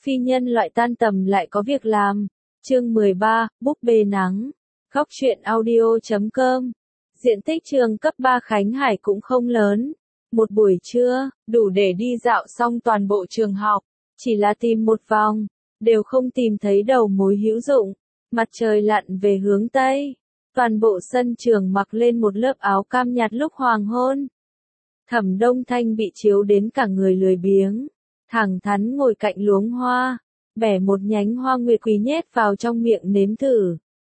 phi nhân loại tan tầm lại có việc làm. Chương 13, búp bê nắng. Góc truyện audio.com. Diện tích trường cấp 3 Khánh Hải cũng không lớn. Một buổi trưa, đủ để đi dạo xong toàn bộ trường học. Chỉ là tìm một vòng, đều không tìm thấy đầu mối hữu dụng. Mặt trời lặn về hướng Tây. Toàn bộ sân trường mặc lên một lớp áo cam nhạt lúc hoàng hôn. Thẩm Đông Thanh bị chiếu đến cả người lười biếng. Thẳng thắn ngồi cạnh luống hoa, bẻ một nhánh hoa nguyệt quý nhét vào trong miệng nếm thử.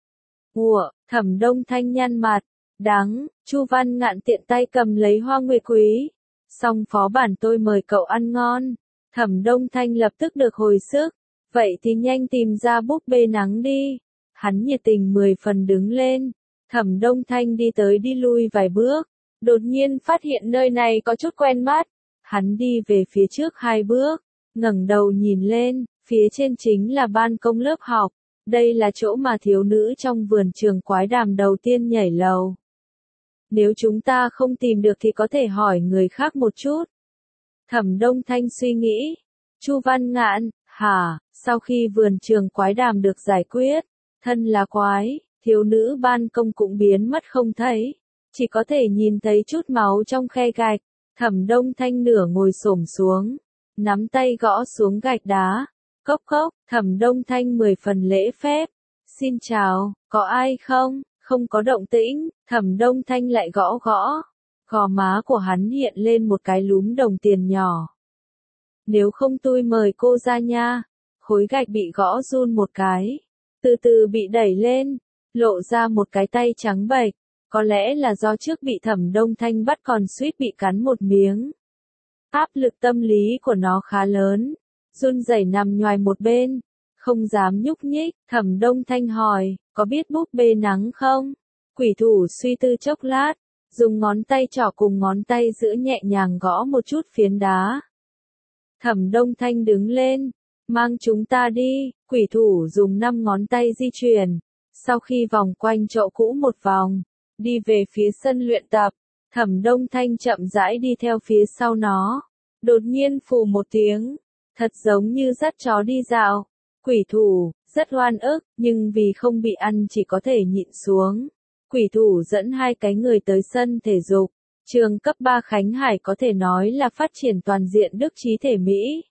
Ủa, Thẩm Đông Thanh nhăn mặt, đắng, Chu Văn Ngạn tiện tay cầm lấy hoa nguyệt quý. Xong phó bản tôi mời cậu ăn ngon. Thẩm Đông Thanh lập tức được hồi sức, vậy thì nhanh tìm ra búp bê nắng đi. Hắn nhiệt tình 10 phần đứng lên. Thẩm Đông Thanh đi tới đi lui vài bước, đột nhiên phát hiện nơi này có chút quen mắt. Hắn đi về phía trước 2 bước, ngẩng đầu nhìn lên, phía trên chính là ban công lớp học. Đây là chỗ mà thiếu nữ trong vườn trường quái đàm đầu tiên nhảy lầu. Nếu chúng ta không tìm được thì có thể hỏi người khác một chút. Thẩm Đông Thanh suy nghĩ. Chu Văn Ngạn, hả, sau khi vườn trường quái đàm được giải quyết, thân là quái, thiếu nữ ban công cũng biến mất không thấy. Chỉ có thể nhìn thấy chút máu trong khe gạch. Thẩm Đông Thanh nửa ngồi xổm xuống, nắm tay gõ xuống gạch đá. Cốc cốc, Thẩm Đông Thanh 10 phần lễ phép. Xin chào, có ai không? Không có động tĩnh, Thẩm Đông Thanh lại gõ gõ. Gò má của hắn hiện lên một cái lúm đồng tiền nhỏ. Nếu không tôi mời cô ra nha. Khối gạch bị gõ run một cái, từ từ bị đẩy lên, lộ ra một cái tay trắng bệch. Có lẽ là do trước bị Thẩm Đông Thanh bắt còn suýt bị cắn một miếng. Áp lực tâm lý của nó khá lớn, run rẩy nằm nhoài một bên, không dám nhúc nhích. Thẩm Đông Thanh hỏi, có biết búp bê nắng không? Quỷ thủ suy tư chốc lát, dùng ngón tay trỏ cùng ngón tay giữa nhẹ nhàng gõ một chút phiến đá. Thẩm Đông Thanh đứng lên, mang chúng ta đi. Quỷ thủ dùng 5 ngón tay di chuyển, sau khi vòng quanh chỗ cũ một vòng, đi về phía sân luyện tập. Thẩm Đông Thanh chậm rãi đi theo phía sau nó. Đột nhiên phù một tiếng, thật giống như dắt chó đi dạo. Quỷ thủ, rất oan ức, nhưng vì không bị ăn chỉ có thể nhịn xuống. Quỷ thủ dẫn 2 cái người tới sân thể dục. Trường cấp 3 Khánh Hải có thể nói là phát triển toàn diện đức trí thể Mỹ.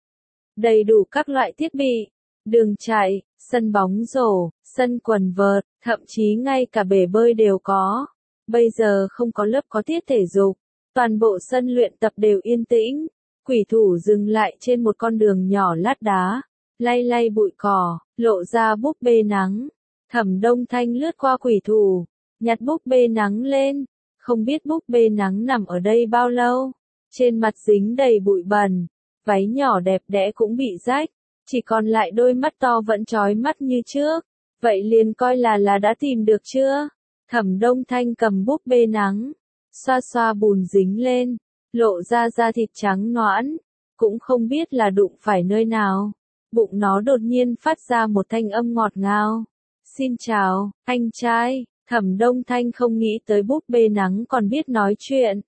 Đầy đủ các loại thiết bị, đường chạy, sân bóng rổ, sân quần vợt, thậm chí ngay cả bể bơi đều có. Bây giờ không có lớp có tiết thể dục, toàn bộ sân luyện tập đều yên tĩnh. Quỷ thủ dừng lại trên một con đường nhỏ lát đá, lay lay bụi cỏ, lộ ra búp bê nắng. Thẩm Đông Thanh lướt qua quỷ thủ, nhặt búp bê nắng lên. Không biết búp bê nắng nằm ở đây bao lâu. Trên mặt dính đầy bụi bẩn, váy nhỏ đẹp đẽ cũng bị rách, chỉ còn lại đôi mắt to vẫn chói mắt như trước. Vậy liền coi là đã tìm được chưa? Thẩm Đông Thanh cầm búp bê nắng, xoa xoa bùn dính lên, lộ ra da thịt trắng nõn, cũng không biết là đụng phải nơi nào. Bụng nó đột nhiên phát ra một thanh âm ngọt ngào. Xin chào, anh trai. Thẩm Đông Thanh không nghĩ tới búp bê nắng còn biết nói chuyện.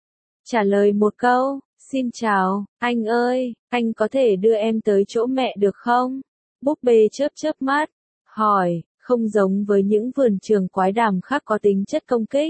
Trả lời một câu, xin chào, anh ơi, anh có thể đưa em tới chỗ mẹ được không? Búp bê chớp chớp mắt, hỏi, không giống với những vườn trường quái đàm khác có tính chất công kích.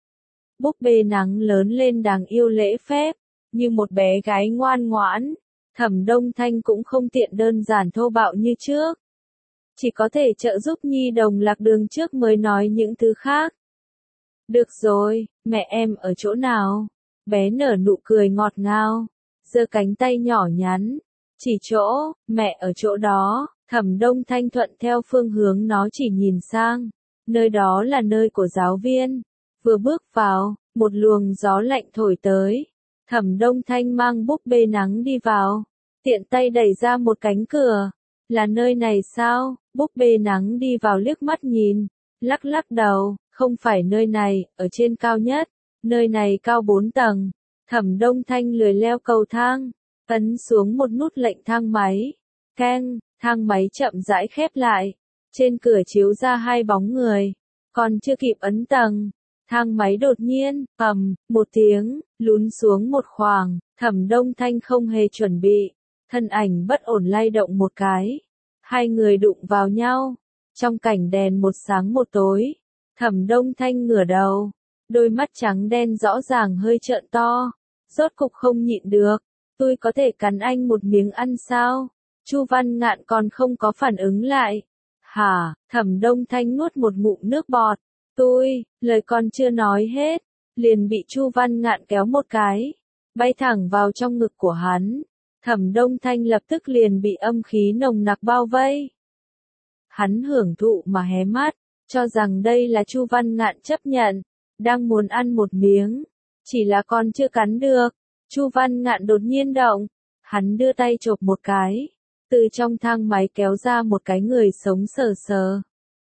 Búp bê nắng lớn lên đáng yêu lễ phép, như một bé gái ngoan ngoãn. Thẩm Đông Thanh cũng không tiện đơn giản thô bạo như trước. Chỉ có thể trợ giúp nhi đồng lạc đường trước mới nói những thứ khác. Được rồi, mẹ em ở chỗ nào? Bé nở nụ cười ngọt ngào, giơ cánh tay nhỏ nhắn. Chỉ chỗ, mẹ ở chỗ đó. Thẩm Đông Thanh thuận theo phương hướng nó chỉ nhìn sang. Nơi đó là nơi của giáo viên. Vừa bước vào, một luồng gió lạnh thổi tới. Thẩm Đông Thanh mang búp bê nắng đi vào, tiện tay đẩy ra một cánh cửa. Là nơi này sao? Búp bê nắng đi vào liếc mắt nhìn, lắc lắc đầu, không phải nơi này, ở trên cao nhất. Nơi này cao 4 tầng. Thẩm Đông Thanh lười leo cầu thang, ấn xuống một nút lệnh thang máy. Keng, thang máy chậm rãi khép lại. Trên cửa chiếu ra 2 bóng người. Còn chưa kịp ấn tầng, thang máy đột nhiên, ầm, một tiếng, lún xuống một khoảng. Thẩm Đông Thanh không hề chuẩn bị. thân ảnh bất ổn lay động một cái. Hai người đụng vào nhau. Trong cảnh đèn một sáng một tối, Thẩm Đông Thanh ngửa đầu, đôi mắt trắng đen rõ ràng hơi trợn to, rốt cục không nhịn được, tôi có thể cắn anh một miếng ăn sao? Chu Văn Ngạn còn không có phản ứng lại. Hả? Thẩm Đông Thanh nuốt một ngụm nước bọt. Lời còn chưa nói hết, liền bị Chu Văn Ngạn kéo một cái, bay thẳng vào trong ngực của hắn. Thẩm Đông Thanh lập tức liền bị âm khí nồng nặc bao vây. Hắn hưởng thụ mà hé mắt, cho rằng đây là Chu Văn Ngạn chấp nhận, đang muốn ăn một miếng, chỉ là còn chưa cắn được. Chu Văn Ngạn đột nhiên động, hắn đưa tay chộp một cái, từ trong thang máy kéo ra một cái người sống sờ sờ.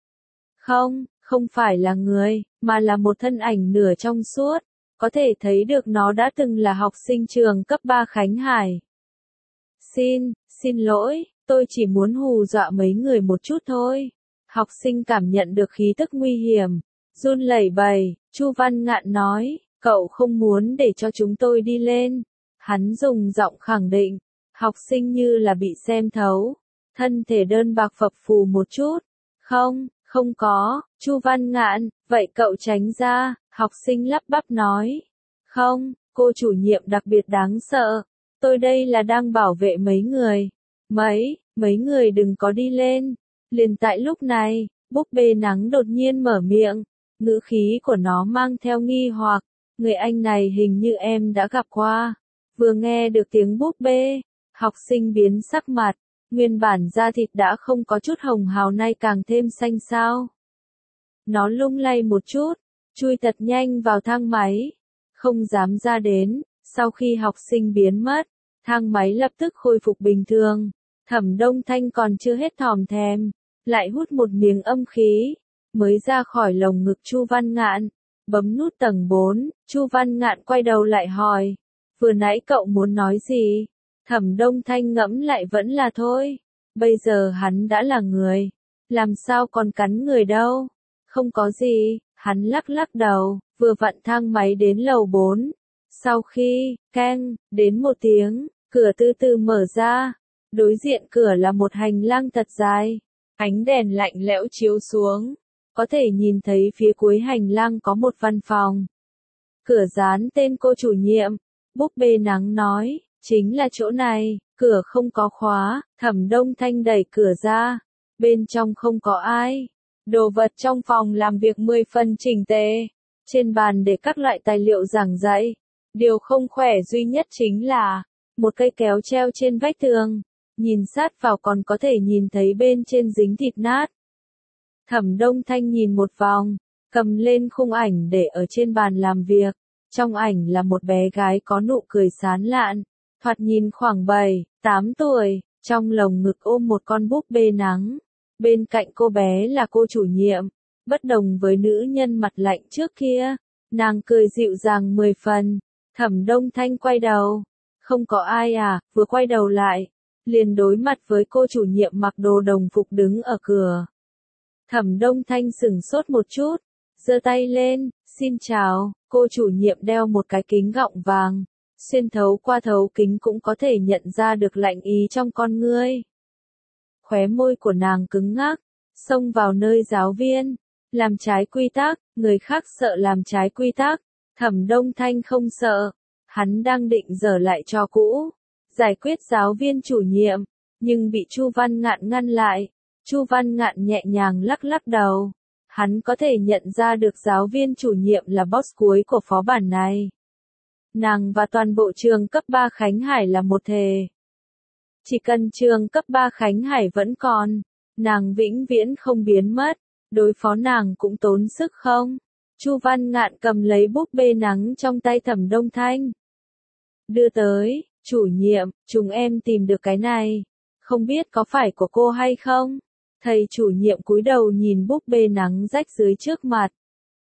Không phải là người, mà là một thân ảnh nửa trong suốt, có thể thấy được nó đã từng là học sinh trường cấp 3 Khánh Hải. Xin lỗi, tôi chỉ muốn hù dọa mấy người một chút thôi. Học sinh cảm nhận được khí tức nguy hiểm, run lẩy bẩy. Chu Văn Ngạn nói, cậu không muốn để cho chúng tôi đi lên. Hắn dùng giọng khẳng định, học sinh như là bị xem thấu, thân thể đơn bạc phập phù một chút. Không có. Chu Văn Ngạn, vậy cậu tránh ra, học sinh lắp bắp nói. Không, cô chủ nhiệm đặc biệt đáng sợ. Tôi đây là đang bảo vệ mấy người. Mấy người đừng có đi lên. Liền tại lúc này, búp bê nắng đột nhiên mở miệng, ngữ khí của nó mang theo nghi hoặc, người anh này hình như em đã gặp qua. Vừa nghe được tiếng búp bê, học sinh biến sắc mặt, nguyên bản da thịt đã không có chút hồng hào nay càng thêm xanh xao. Nó lung lay một chút, chui thật nhanh vào thang máy, không dám ra đến. Sau khi học sinh biến mất, thang máy lập tức khôi phục bình thường. Thẩm Đông Thanh còn chưa hết thòm thèm, lại hút một miếng âm khí, mới ra khỏi lồng ngực Chu Văn Ngạn, bấm nút tầng 4, Chu Văn Ngạn quay đầu lại hỏi, vừa nãy cậu muốn nói gì? Thẩm Đông Thanh ngẫm lại vẫn là thôi, bây giờ hắn đã là người, làm sao còn cắn người đâu? Không có gì, hắn lắc lắc đầu, vừa vặn thang máy đến lầu 4. Sau khi, đến một tiếng, cửa từ từ mở ra, đối diện cửa là một hành lang thật dài, ánh đèn lạnh lẽo chiếu xuống, có thể nhìn thấy phía cuối hành lang có một văn phòng. Cửa dán tên cô chủ nhiệm, búp bê nắng nói, chính là chỗ này, cửa không có khóa. Thẩm Đông Thanh đẩy cửa ra, bên trong không có ai, đồ vật trong phòng làm việc 10 phần chỉnh tề, trên bàn để các loại tài liệu giảng dạy. Điều không khỏe duy nhất chính là một cây kéo treo trên vách tường, nhìn sát vào còn có thể nhìn thấy bên trên dính thịt nát. Thẩm Đông Thanh nhìn một vòng, cầm lên khung ảnh để ở trên bàn làm việc. Trong ảnh là một bé gái có nụ cười sán lạn, thoạt nhìn khoảng 7, 8 tuổi, trong lồng ngực ôm một con búp bê nắng. Bên cạnh cô bé là cô chủ nhiệm, bất đồng với nữ nhân mặt lạnh trước kia, nàng cười dịu dàng 10 phần. Thẩm Đông Thanh quay đầu, không có ai à, vừa quay đầu lại, liền đối mặt với cô chủ nhiệm mặc đồ đồng phục đứng ở cửa. Thẩm Đông Thanh sửng sốt một chút, giơ tay lên, xin chào. Cô chủ nhiệm đeo một cái kính gọng vàng, xuyên thấu qua thấu kính cũng có thể nhận ra được lạnh ý trong con ngươi. Khóe môi của nàng cứng ngắc, xông vào nơi giáo viên, làm trái quy tắc, người khác sợ làm trái quy tắc, Thẩm Đông Thanh không sợ, hắn đang định dở lại trò cũ, giải quyết giáo viên chủ nhiệm, nhưng bị Chu Văn Ngạn ngăn lại. Chu Văn Ngạn nhẹ nhàng lắc lắc đầu. Hắn có thể nhận ra được giáo viên chủ nhiệm là boss cuối của phó bản này. Nàng và toàn bộ trường cấp 3 Khánh Hải là một thể. Chỉ cần trường cấp 3 Khánh Hải vẫn còn, nàng vĩnh viễn không biến mất, đối phó nàng cũng tốn sức không? Chu Văn Ngạn cầm lấy búp bê nắng trong tay Thẩm Đông Thanh. Đưa tới, chủ nhiệm, chúng em tìm được cái này, không biết có phải của cô hay không? Thầy chủ nhiệm cúi đầu nhìn búp bê nắng rách dưới trước mặt.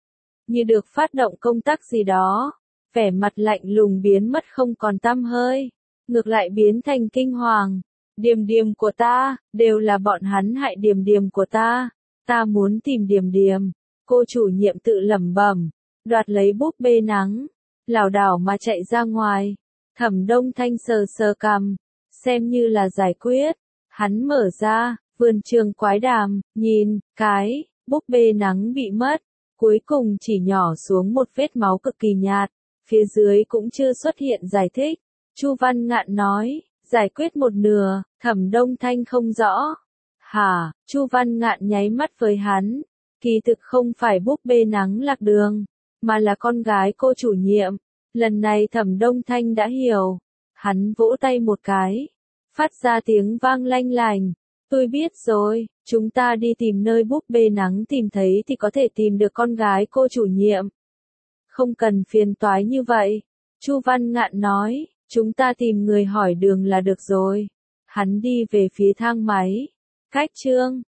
Như được phát động công tắc gì đó, vẻ mặt lạnh lùng biến mất không còn tăm hơi, ngược lại biến thành kinh hoàng. Điềm điềm của ta, đều là bọn hắn hại điềm điềm của ta muốn tìm điềm điềm. Cô chủ nhiệm tự lẩm bẩm, đoạt lấy búp bê nắng, lảo đảo mà chạy ra ngoài. Thẩm Đông Thanh sờ sờ cằm, xem như là giải quyết. Hắn mở ra, vườn trường quái đàm, nhìn, cái, búp bê nắng bị mất, cuối cùng chỉ nhỏ xuống một vết máu cực kỳ nhạt, phía dưới cũng chưa xuất hiện giải thích. Chu Văn Ngạn nói, giải quyết một nửa, Thẩm Đông Thanh không rõ. Hả, Chu Văn Ngạn nháy mắt với hắn, kỳ thực không phải búp bê nắng lạc đường, mà là con gái cô chủ nhiệm. Lần này Thẩm Đông Thanh đã hiểu, hắn vỗ tay một cái, phát ra tiếng vang lanh lành. Tôi biết rồi, chúng ta đi tìm nơi búp bê nắng tìm thấy thì có thể tìm được con gái cô chủ nhiệm. Không cần phiền toái như vậy. Chu Văn Ngạn nói, chúng ta tìm người hỏi đường là được rồi. Hắn đi về phía thang máy. Cách chương